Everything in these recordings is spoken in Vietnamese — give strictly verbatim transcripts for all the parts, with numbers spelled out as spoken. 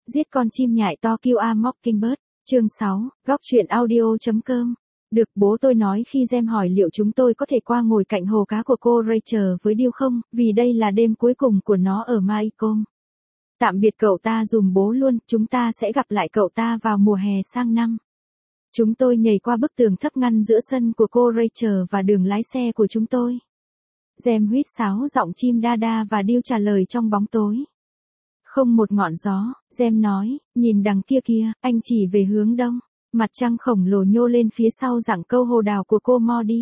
Giết con chim nhại to kill a mockingbird. Chương sáu, góc truyện audio.com. Được, bố tôi nói khi Gem hỏi liệu chúng tôi có thể qua ngồi cạnh hồ cá của cô Rachel với Deal không, vì đây là đêm cuối cùng của nó ở Maycomb. Tạm biệt cậu ta dùm bố luôn, chúng ta sẽ gặp lại cậu ta vào mùa hè sang năm. Chúng tôi nhảy qua bức tường thấp ngăn giữa sân của cô Rachel và đường lái xe của chúng tôi. Gem huýt sáo giọng chim đa đa và Deal trả lời trong bóng tối. Không một ngọn gió, Gem nói, nhìn đằng kia kia, anh chỉ về hướng đông. Mặt trăng khổng lồ nhô lên phía sau rặng câu hồ đào của cô Modi.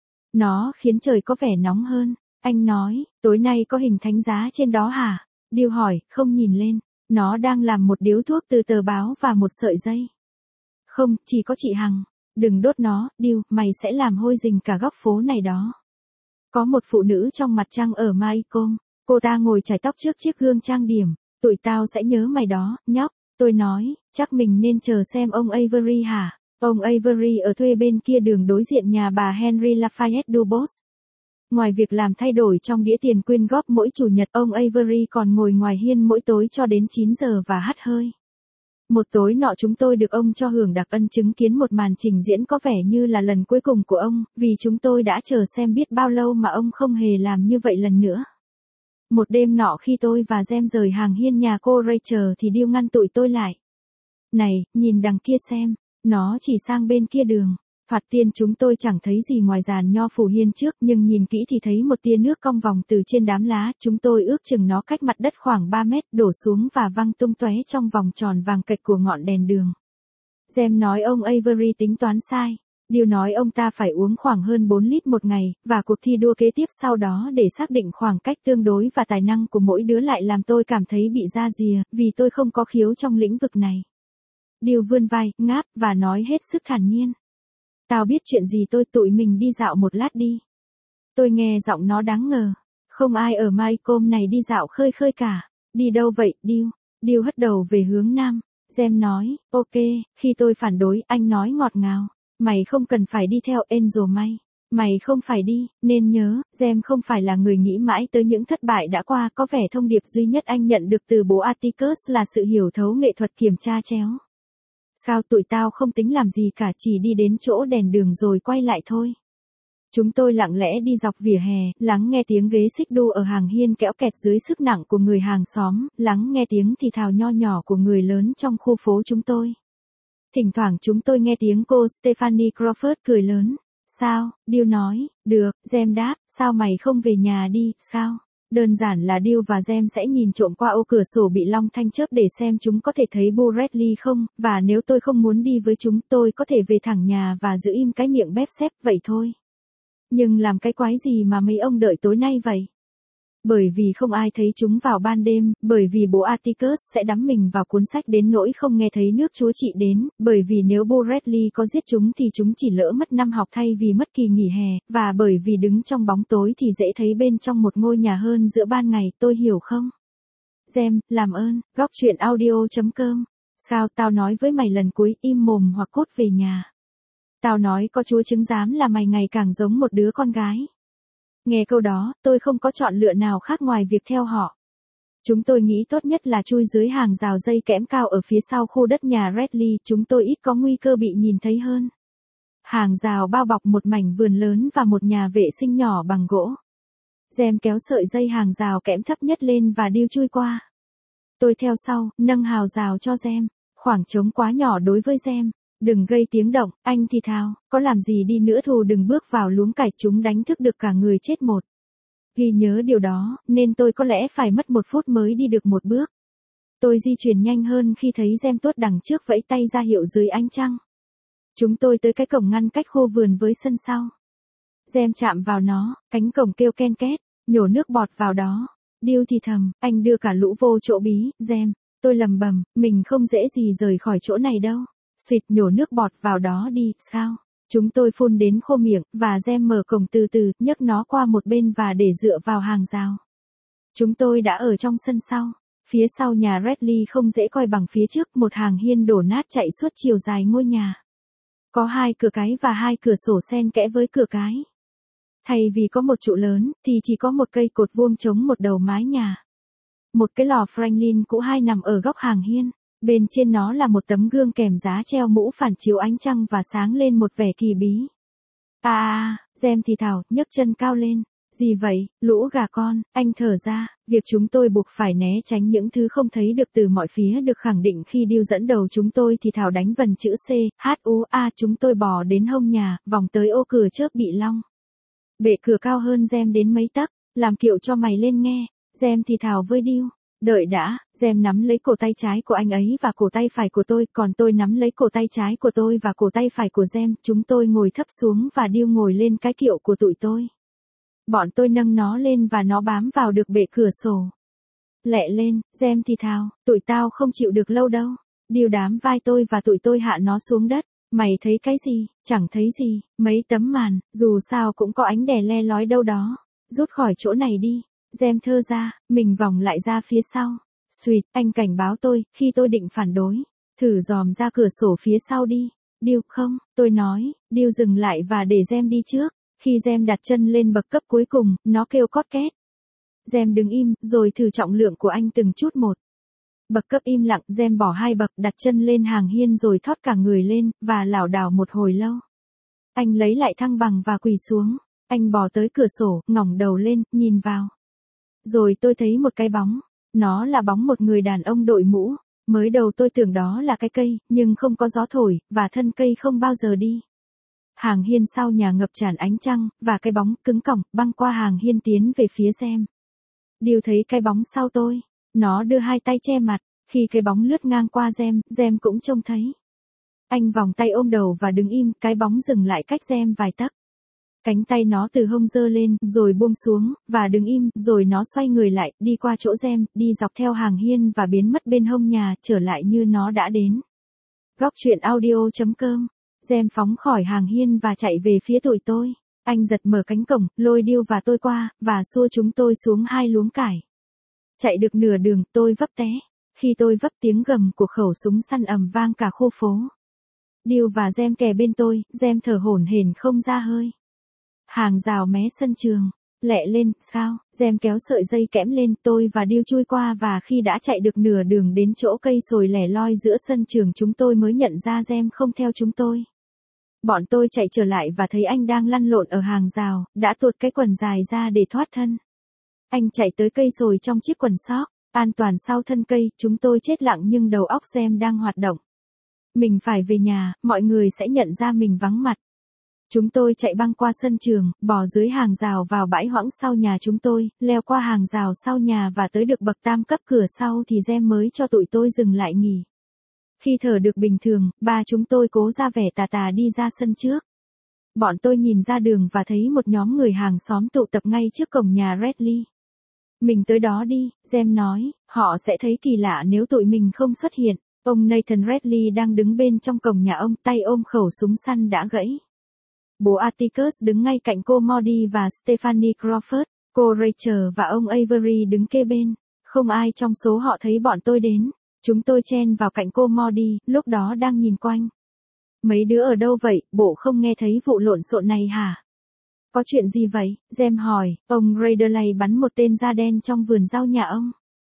Nó khiến trời có vẻ nóng hơn. Anh nói, tối nay có hình thánh giá trên đó hả? Deal hỏi, không nhìn lên. Nó đang làm một điếu thuốc từ tờ báo và một sợi dây. Không, chỉ có chị Hằng. Đừng đốt nó, Deal, mày sẽ làm hôi rình cả góc phố này đó. Có một phụ nữ trong mặt trăng ở Maycomb. Cô ta ngồi chải tóc trước chiếc gương trang điểm. Tụi tao sẽ nhớ mày đó, nhóc. Tôi nói, chắc mình nên chờ xem ông Avery hả? Ông Avery ở thuê bên kia đường đối diện nhà bà Henry Lafayette Dubos. Ngoài việc làm thay đổi trong đĩa tiền quyên góp mỗi chủ nhật, ông Avery còn ngồi ngoài hiên mỗi tối cho đến chín giờ và hắt hơi. Một tối nọ chúng tôi được ông cho hưởng đặc ân chứng kiến một màn trình diễn có vẻ như là lần cuối cùng của ông, vì chúng tôi đã chờ xem biết bao lâu mà ông không hề làm như vậy lần nữa. Một đêm nọ khi tôi và Gem rời hàng hiên nhà cô Rachel thì Deal ngăn tụi tôi lại. Này, nhìn đằng kia xem, nó chỉ sang bên kia đường. Thoạt tiên chúng tôi chẳng thấy gì ngoài giàn nho phủ hiên trước, nhưng nhìn kỹ thì thấy một tia nước cong vòng từ trên đám lá. Chúng tôi ước chừng nó cách mặt đất khoảng ba mét, đổ xuống và văng tung tóe trong vòng tròn vàng kệch của ngọn đèn đường. Gem nói ông Avery tính toán sai. Deal nói ông ta phải uống khoảng hơn bốn lít một ngày, và cuộc thi đua kế tiếp sau đó để xác định khoảng cách tương đối và tài năng của mỗi đứa lại làm tôi cảm thấy bị ra rìa, vì tôi không có khiếu trong lĩnh vực này. Deal vươn vai, ngáp, và nói hết sức thản nhiên. Tao biết chuyện gì, tôi tụi mình đi dạo một lát đi. Tôi nghe giọng nó đáng ngờ. Không ai ở Maycomb này đi dạo khơi khơi cả. Đi đâu vậy, Deal? Deal hất đầu về hướng nam. Gem nói, ok, khi tôi phản đối, anh nói ngọt ngào. Mày không cần phải đi theo Angel May. Mày không phải đi, nên nhớ, Gem không phải là người nghĩ mãi tới những thất bại đã qua. Có vẻ thông điệp duy nhất anh nhận được từ bố Atticus là sự hiểu thấu nghệ thuật kiểm tra chéo. Sao tụi tao không tính làm gì cả, chỉ đi đến chỗ đèn đường rồi quay lại thôi. Chúng tôi lặng lẽ đi dọc vỉa hè, lắng nghe tiếng ghế xích đu ở hàng hiên kéo kẹt dưới sức nặng của người hàng xóm, lắng nghe tiếng thì thào nho nhỏ của người lớn trong khu phố chúng tôi. Thỉnh thoảng chúng tôi nghe tiếng cô Stephanie Crawford cười lớn. Sao? Deal nói, được, Gem đáp, sao mày không về nhà đi, sao? Đơn giản là Deal và Gem sẽ nhìn trộm qua ô cửa sổ bị long thanh chớp để xem chúng có thể thấy Boo Radley không, và nếu tôi không muốn đi với chúng tôi có thể về thẳng nhà và giữ im cái miệng bép xép, vậy thôi. Nhưng làm cái quái gì mà mấy ông đợi tối nay vậy? Bởi vì không ai thấy chúng vào ban đêm, bởi vì bố Atticus sẽ đắm mình vào cuốn sách đến nỗi không nghe thấy nước Chúa Trị đến, bởi vì nếu Boo Radley có giết chúng thì chúng chỉ lỡ mất năm học thay vì mất kỳ nghỉ hè, và bởi vì đứng trong bóng tối thì dễ thấy bên trong một ngôi nhà hơn giữa ban ngày, tôi hiểu không? Gem, làm ơn, góc truyện audio.com. Sao, tao nói với mày lần cuối, im mồm hoặc cút về nhà. Tao nói có Chúa chứng giám là mày ngày càng giống một đứa con gái. Nghe câu đó, tôi không có chọn lựa nào khác ngoài việc theo họ. Chúng tôi nghĩ tốt nhất là chui dưới hàng rào dây kẽm cao ở phía sau khu đất nhà Radley, chúng tôi ít có nguy cơ bị nhìn thấy hơn. Hàng rào bao bọc một mảnh vườn lớn và một nhà vệ sinh nhỏ bằng gỗ. Gem kéo sợi dây hàng rào kẽm thấp nhất lên và Deal chui qua. Tôi theo sau, nâng hào rào cho Gem. Khoảng trống quá nhỏ đối với Gem. Đừng gây tiếng động, anh thì thào, có làm gì đi nữa thù đừng bước vào luống cải, chúng đánh thức được cả người chết một. Ghi nhớ điều đó, nên tôi có lẽ phải mất một phút mới đi được một bước. Tôi di chuyển nhanh hơn khi thấy Gem tuốt đằng trước vẫy tay ra hiệu dưới ánh trăng. Chúng tôi tới cái cổng ngăn cách khu vườn với sân sau. Gem chạm vào nó, cánh cổng kêu ken két, nhổ nước bọt vào đó. Deal thì thầm, anh đưa cả lũ vô chỗ bí, Gem. Tôi lầm bầm, mình không dễ gì rời khỏi chỗ này đâu. Xuyệt, nhổ nước bọt vào đó đi, sao? Chúng tôi phun đến khô miệng, và Gem mở cổng từ từ, nhấc nó qua một bên và để dựa vào hàng rào. Chúng tôi đã ở trong sân sau. Phía sau nhà Radley không dễ coi bằng phía trước, một hàng hiên đổ nát chạy suốt chiều dài ngôi nhà. Có hai cửa cái và hai cửa sổ xen kẽ với cửa cái. Thay vì có một trụ lớn, thì chỉ có một cây cột vuông chống một đầu mái nhà. Một cái lò Franklin cũ hai nằm ở góc hàng hiên. Bên trên nó là một tấm gương kèm giá treo mũ phản chiếu ánh trăng và sáng lên một vẻ kỳ bí. À à, Gem thì thào, nhấc chân cao lên. Gì vậy, lũ gà con, anh thở ra, việc chúng tôi buộc phải né tránh những thứ không thấy được từ mọi phía được khẳng định khi Điêu dẫn đầu chúng tôi thì thào đánh vần chữ C, H U A chúng tôi bò đến hông nhà, vòng tới ô cửa chớp bị long. Bệ cửa cao hơn Gem đến mấy tấc, làm kiệu cho mày lên nghe, Gem thì thào với Điêu. Đợi đã, Gem nắm lấy cổ tay trái của anh ấy và cổ tay phải của tôi, còn tôi nắm lấy cổ tay trái của tôi và cổ tay phải của Gem, chúng tôi ngồi thấp xuống và Điêu ngồi lên cái kiệu của tụi tôi. Bọn tôi nâng nó lên và nó bám vào được bệ cửa sổ. Lẹ lên, Gem thì thào, tụi tao không chịu được lâu đâu. Điêu đám vai tôi và tụi tôi hạ nó xuống đất. Mày thấy cái gì? Chẳng thấy gì, mấy tấm màn, dù sao cũng có ánh đè le lói đâu đó. Rút khỏi chỗ này đi. Gem thơ ra, mình vòng lại ra phía sau. Xuyệt, anh cảnh báo tôi, khi tôi định phản đối. Thử dòm ra cửa sổ phía sau đi. Điêu, không, tôi nói, Điêu dừng lại và để Gem đi trước. Khi Gem đặt chân lên bậc cấp cuối cùng, nó kêu cót két. Gem đứng im, rồi thử trọng lượng của anh từng chút một. Bậc cấp im lặng, Gem bỏ hai bậc, đặt chân lên hàng hiên rồi thoát cả người lên, và lảo đảo một hồi lâu. Anh lấy lại thăng bằng và quỳ xuống. Anh bò tới cửa sổ, ngẩng đầu lên, nhìn vào. Rồi tôi thấy một cái bóng. Nó là bóng một người đàn ông đội mũ. Mới đầu tôi tưởng đó là cái cây, nhưng không có gió thổi, và thân cây không bao giờ đi. Hàng hiên sau nhà ngập tràn ánh trăng, và cái bóng cứng cỏng băng qua hàng hiên tiến về phía Gem. Điêu thấy cái bóng sau tôi. Nó đưa hai tay che mặt. Khi cái bóng lướt ngang qua Gem, Gem cũng trông thấy. Anh vòng tay ôm đầu và đứng im, cái bóng dừng lại cách Gem vài tấc. Cánh tay nó từ hông giơ lên, rồi buông xuống, và đứng im, rồi nó xoay người lại, đi qua chỗ Gem, đi dọc theo hàng hiên và biến mất bên hông nhà, trở lại như nó đã đến. Góc truyện audio chấm com. Gem phóng khỏi hàng hiên và chạy về phía tụi tôi. Anh giật mở cánh cổng, lôi Điêu và tôi qua, và xua chúng tôi xuống hai luống cải. Chạy được nửa đường, tôi vấp té. Khi tôi vấp, tiếng gầm của khẩu súng săn ầm vang cả khu phố. Điêu và Gem kè bên tôi, Gem thở hổn hển không ra hơi. Hàng rào mé sân trường. Lẹ lên, sao? Gem kéo sợi dây kẽm lên, tôi và Điêu chui qua và khi đã chạy được nửa đường đến chỗ cây sồi lẻ loi giữa sân trường chúng tôi mới nhận ra Gem không theo chúng tôi. Bọn tôi chạy trở lại và thấy anh đang lăn lộn ở hàng rào, đã tuột cái quần dài ra để thoát thân. Anh chạy tới cây sồi trong chiếc quần sóc, an toàn sau thân cây, chúng tôi chết lặng nhưng đầu óc Gem đang hoạt động. Mình phải về nhà, mọi người sẽ nhận ra mình vắng mặt. Chúng tôi chạy băng qua sân trường, bò dưới hàng rào vào bãi hoãng sau nhà chúng tôi, leo qua hàng rào sau nhà và tới được bậc tam cấp cửa sau thì Gem mới cho tụi tôi dừng lại nghỉ. Khi thở được bình thường, ba chúng tôi cố ra vẻ tà tà đi ra sân trước. Bọn tôi nhìn ra đường và thấy một nhóm người hàng xóm tụ tập ngay trước cổng nhà Redley. Mình tới đó đi, Gem nói, họ sẽ thấy kỳ lạ nếu tụi mình không xuất hiện. Ông Nathan Redley đang đứng bên trong cổng nhà ông, tay ôm khẩu súng săn đã gãy. Bố Atticus đứng ngay cạnh cô Maudie và Stephanie Crawford, cô Rachel và ông Avery đứng kê bên. Không ai trong số họ thấy bọn tôi đến. Chúng tôi chen vào cạnh cô Maudie, lúc đó đang nhìn quanh. Mấy đứa ở đâu vậy, bộ không nghe thấy vụ lộn xộn này hả? Có chuyện gì vậy? Gem hỏi, ông Raiderley bắn một tên da đen trong vườn rau nhà ông.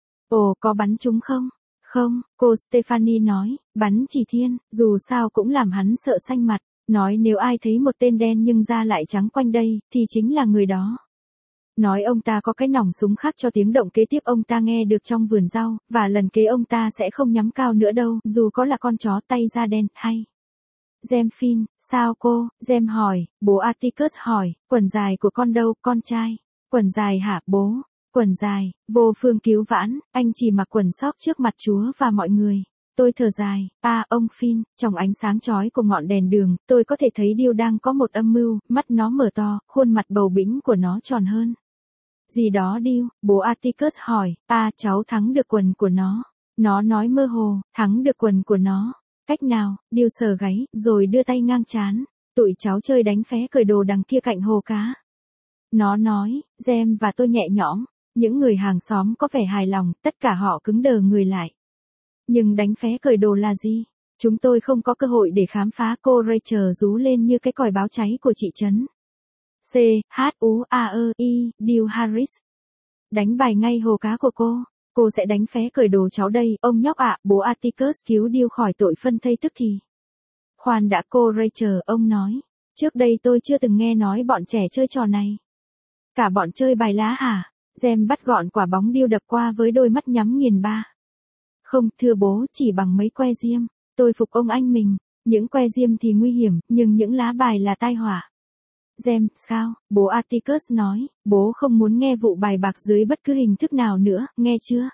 Ồ, có bắn chúng không? Không, cô Stephanie nói, bắn chỉ thiên, dù sao cũng làm hắn sợ xanh mặt. Nói nếu ai thấy một tên đen nhưng da lại trắng quanh đây, thì chính là người đó. Nói ông ta có cái nòng súng khác cho tiếng động kế tiếp ông ta nghe được trong vườn rau, và lần kế ông ta sẽ không nhắm cao nữa đâu, dù có là con chó tay da đen, hay. Gem Phin, sao cô? Gem hỏi, bố Atticus hỏi, quần dài của con đâu, con trai? Quần dài hả, bố? Quần dài, vô phương cứu vãn, anh chỉ mặc quần sóc trước mặt Chúa và mọi người. Tôi thở dài, à, ông Phin, trong ánh sáng chói của ngọn đèn đường, tôi có thể thấy Điêu đang có một âm mưu, mắt nó mở to, khuôn mặt bầu bĩnh của nó tròn hơn. Gì đó Điêu, bố Atticus hỏi, à, cháu thắng được quần của nó. Nó nói mơ hồ, thắng được quần của nó. Cách nào? Điêu sờ gáy, rồi đưa tay ngang trán. Tụi cháu chơi đánh phé cởi đồ đằng kia cạnh hồ cá. Nó nói, Gem và tôi nhẹ nhõm. Những người hàng xóm có vẻ hài lòng, tất cả họ cứng đờ người lại. Nhưng đánh phé cởi đồ là gì? Chúng tôi không có cơ hội để khám phá, cô Rachel rú lên như cái còi báo cháy của chị Trấn. C, H U A E I, Điêu Harris. Đánh bài ngay hồ cá của cô. Cô sẽ đánh phé cởi đồ cháu đây, ông nhóc ạ, bố Atticus cứu Deal khỏi tội phân thây tức thì. Khoan đã cô Rachel, ông nói. Trước đây tôi chưa từng nghe nói bọn trẻ chơi trò này. Cả bọn chơi bài lá hả? Gem bắt gọn quả bóng Deal đập qua với đôi mắt nhắm nghiền ba. Không, thưa bố, chỉ bằng mấy que diêm. Tôi phục ông anh mình. Những que diêm thì nguy hiểm, nhưng những lá bài là tai họa. Gem, sao? Bố Atticus nói, bố không muốn nghe vụ bài bạc dưới bất cứ hình thức nào nữa, nghe chưa?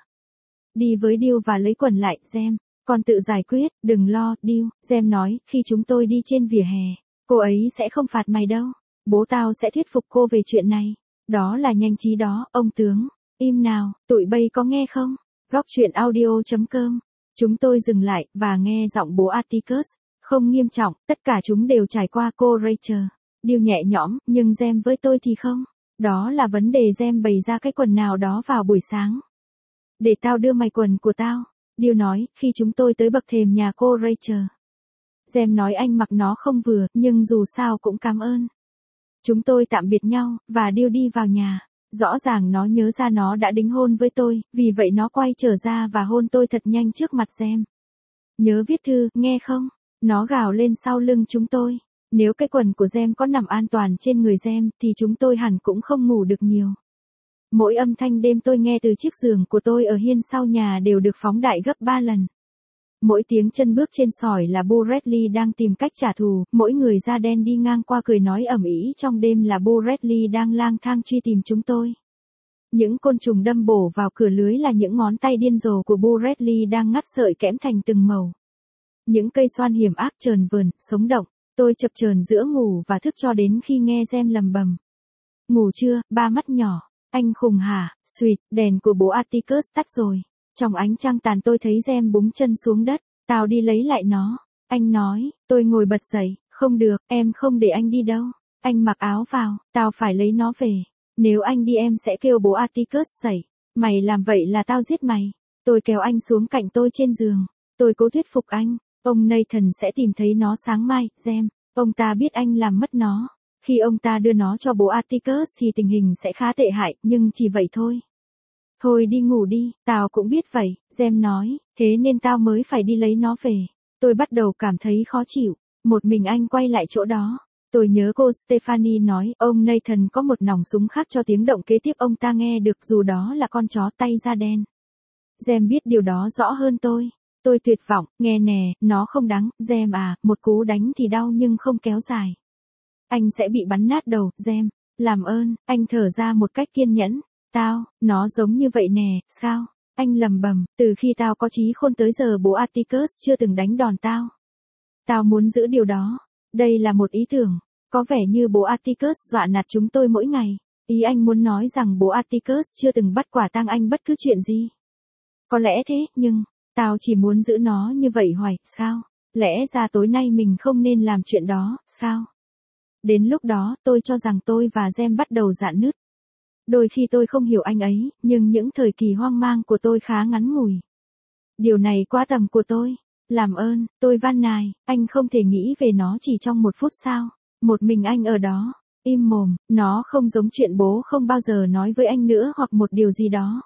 Đi với Deal và lấy quần lại, Gem. Con tự giải quyết, đừng lo, Deal. Gem nói, khi chúng tôi đi trên vỉa hè, cô ấy sẽ không phạt mày đâu. Bố tao sẽ thuyết phục cô về chuyện này. Đó là nhanh trí đó, ông tướng. Im nào, tụi bay có nghe không? Góc truyện audio chấm com. Chúng tôi dừng lại, và nghe giọng bố Atticus. Không nghiêm trọng, tất cả chúng đều trải qua cô Rachel. Deal nhẹ nhõm, nhưng Gem với tôi thì không. Đó là vấn đề. Gem bày ra cái quần nào đó vào buổi sáng. Để tao đưa mày quần của tao. Deal nói, khi chúng tôi tới bậc thềm nhà cô Rachel. Gem nói anh mặc nó không vừa, nhưng dù sao cũng cảm ơn. Chúng tôi tạm biệt nhau, và Deal đi vào nhà. Rõ ràng nó nhớ ra nó đã đính hôn với tôi, vì vậy nó quay trở ra và hôn tôi thật nhanh trước mặt Gem. Nhớ viết thư, nghe không? Nó gào lên sau lưng chúng tôi. Nếu cái quần của Gem có nằm an toàn trên người Gem, thì chúng tôi hẳn cũng không ngủ được nhiều. Mỗi âm thanh đêm tôi nghe từ chiếc giường của tôi ở hiên sau nhà đều được phóng đại gấp ba lần. Mỗi tiếng chân bước trên sỏi là Bo Bradley đang tìm cách trả thù, mỗi người da đen đi ngang qua cười nói ầm ĩ trong đêm là Bo Bradley đang lang thang truy tìm chúng tôi. Những côn trùng đâm bổ vào cửa lưới là những ngón tay điên rồ của Bo Bradley đang ngắt sợi kẽm thành từng màu. Những cây xoan hiểm ác chờn vờn, sống động. Tôi chập chờn giữa ngủ và thức cho đến khi nghe Gem lầm bầm. Ngủ chưa, ba mắt nhỏ, anh khùng hả? Xuyệt, đèn của bố Atticus tắt rồi. Trong ánh trăng tàn tôi thấy Gem búng chân xuống đất, tao đi lấy lại nó. Anh nói, tôi ngồi bật dậy, không được, em không để anh đi đâu. Anh mặc áo vào, tao phải lấy nó về. Nếu anh đi em sẽ kêu bố Atticus dậy. Mày làm vậy là tao giết mày. Tôi kéo anh xuống cạnh tôi trên giường. Tôi cố thuyết phục anh. Ông Nathan sẽ tìm thấy nó sáng mai, Gem. Ông ta biết anh làm mất nó. Khi ông ta đưa nó cho bố Atticus thì tình hình sẽ khá tệ hại, nhưng chỉ vậy thôi. Thôi đi ngủ đi, tao cũng biết vậy, Gem nói, thế nên tao mới phải đi lấy nó về. Tôi bắt đầu cảm thấy khó chịu. Một mình anh quay lại chỗ đó. Tôi nhớ cô Stephanie nói, ông Nathan có một nòng súng khác cho tiếng động kế tiếp ông ta nghe được dù đó là con chó tay da đen. Gem biết điều đó rõ hơn tôi. Tôi tuyệt vọng, nghe nè, nó không đáng, Gem à, một cú đánh thì đau nhưng không kéo dài. Anh sẽ bị bắn nát đầu, Gem. Làm ơn, anh thở ra một cách kiên nhẫn. Tao, nó giống như vậy nè, sao? Anh lầm bầm, từ khi tao có trí khôn tới giờ bố Atticus chưa từng đánh đòn tao. Tao muốn giữ điều đó. Đây là một ý tưởng. Có vẻ như bố Atticus dọa nạt chúng tôi mỗi ngày. Ý anh muốn nói rằng bố Atticus chưa từng bắt quả tang anh bất cứ chuyện gì. Có lẽ thế, nhưng... Tao chỉ muốn giữ nó như vậy hoài, sao? Lẽ ra tối nay mình không nên làm chuyện đó, sao? Đến lúc đó, tôi cho rằng tôi và Gem bắt đầu rạn nứt. Đôi khi tôi không hiểu anh ấy, nhưng những thời kỳ hoang mang của tôi khá ngắn ngủi. Điều này quá tầm của tôi. Làm ơn, tôi van nài, anh không thể nghĩ về nó chỉ trong một phút sao? Một mình anh ở đó, im mồm, nó không giống chuyện bố không bao giờ nói với anh nữa hoặc một điều gì đó.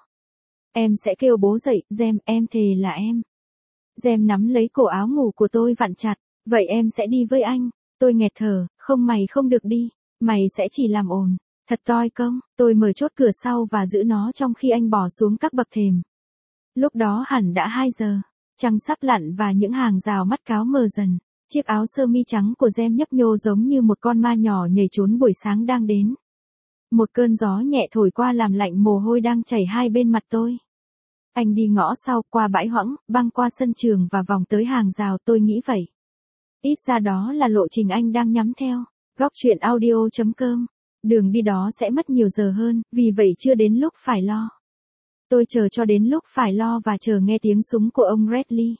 Em sẽ kêu bố dậy, Gem, em thề là em. Gem nắm lấy cổ áo ngủ của tôi vặn chặt, vậy em sẽ đi với anh. Tôi nghẹt thở, không mày không được đi, mày sẽ chỉ làm ồn. Thật toi công, tôi mở chốt cửa sau và giữ nó trong khi anh bỏ xuống các bậc thềm. Lúc đó hẳn đã hai giờ, trăng sắp lặn và những hàng rào mắt cáo mờ dần. Chiếc áo sơ mi trắng của Gem nhấp nhô giống như một con ma nhỏ nhảy trốn buổi sáng đang đến. Một cơn gió nhẹ thổi qua làm lạnh mồ hôi đang chảy hai bên mặt tôi. Anh đi ngõ sau, qua bãi hoãng, băng qua sân trường và vòng tới hàng rào, tôi nghĩ vậy. Ít ra đó là lộ trình anh đang nhắm theo. Góc truyện audio chấm com. Đường đi đó sẽ mất nhiều giờ hơn, vì vậy chưa đến lúc phải lo. Tôi chờ cho đến lúc phải lo và chờ nghe tiếng súng của ông Bradley.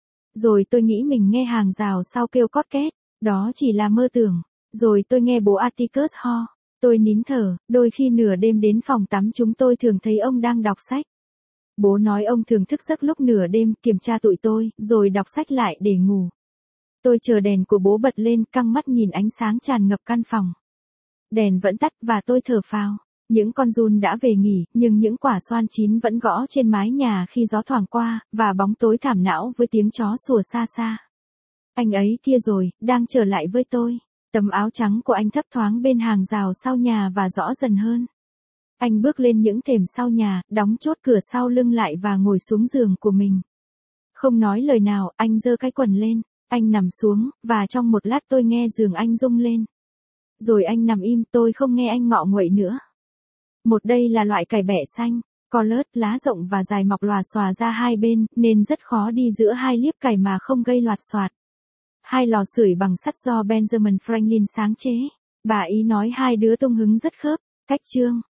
Rồi tôi nghĩ mình nghe hàng rào sau kêu cót két, đó chỉ là mơ tưởng. Rồi tôi nghe bố Atticus ho. Tôi nín thở, đôi khi nửa đêm đến phòng tắm chúng tôi thường thấy ông đang đọc sách. Bố nói ông thường thức giấc lúc nửa đêm, kiểm tra tụi tôi, rồi đọc sách lại để ngủ. Tôi chờ đèn của bố bật lên, căng mắt nhìn ánh sáng tràn ngập căn phòng. Đèn vẫn tắt và tôi thở phào. Những con giun đã về nghỉ, nhưng những quả xoan chín vẫn gõ trên mái nhà khi gió thoảng qua, và bóng tối thảm não với tiếng chó sủa xa xa. Anh ấy kia rồi, đang trở lại với tôi. Tấm áo trắng của anh thấp thoáng bên hàng rào sau nhà và rõ dần hơn. Anh bước lên những thềm sau nhà, đóng chốt cửa sau lưng lại và ngồi xuống giường của mình. Không nói lời nào, anh giơ cái quần lên. Anh nằm xuống, và trong một lát tôi nghe giường anh rung lên. Rồi anh nằm im, tôi không nghe anh ngọ nguậy nữa. Một đây là loại cải bẹ xanh, co lớt, lá rộng và dài mọc lòa xòa ra hai bên, nên rất khó đi giữa hai liếp cải mà không gây loạt xoạt. Hai lò sưởi bằng sắt do Benjamin Franklin sáng chế. Bà ý nói hai đứa tung hứng rất khớp. Cách chương